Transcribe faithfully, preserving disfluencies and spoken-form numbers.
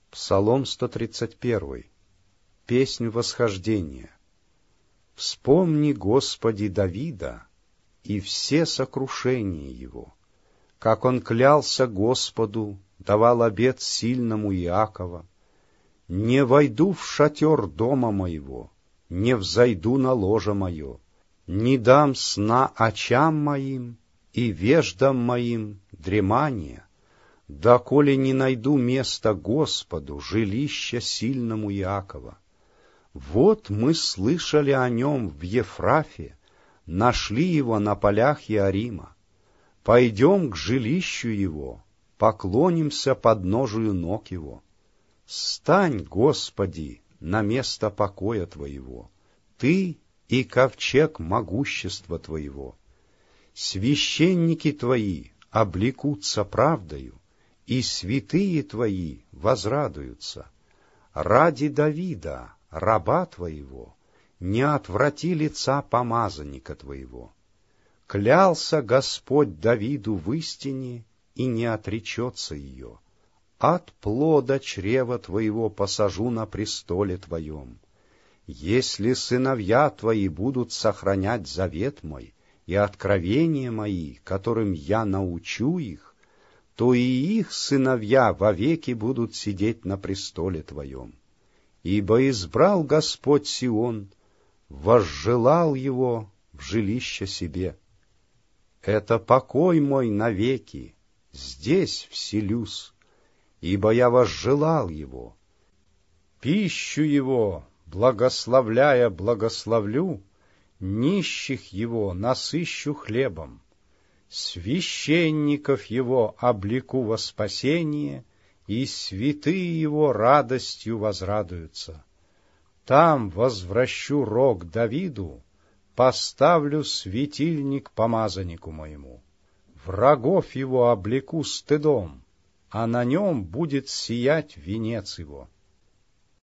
Псалом сто тридцать один. Песнь восхождения. Вспомни, Господи, Давида и все сокрушения его, как он клялся Господу, давал обет сильному Иакова: «Не войду в шатер дома моего, не взойду на ложе мое, не дам сна очам моим и веждам моим дремания, доколе не найду места Господу, жилища сильному Иакова. Вот мы слышали о нем в Ефрафе, нашли его на полях Иорима. Пойдем к жилищу его, поклонимся подножию ног его. Стань, Господи, на место покоя Твоего, Ты и ковчег могущества Твоего. Священники Твои облекутся правдою, и святые Твои возрадуются. Ради Давида, раба Твоего, не отврати лица помазанника Твоего. Клялся Господь Давиду в истине, и не отречется ее. От плода чрева Твоего посажу на престоле Твоем. Если сыновья Твои будут сохранять завет мой и откровения мои, которым я научу их, то и их сыновья вовеки будут сидеть на престоле Твоем. Ибо избрал Господь Сион, возжелал его в жилище себе. Это покой мой навеки, здесь вселюсь, ибо я возжелал его. Пищу его, благословляя, благословлю, нищих его насыщу хлебом. Священников его облеку во спасение, и святые его радостью возрадуются. Там возвращу рог Давиду, поставлю светильник помазаннику моему. Врагов его облеку стыдом, а на нем будет сиять венец его.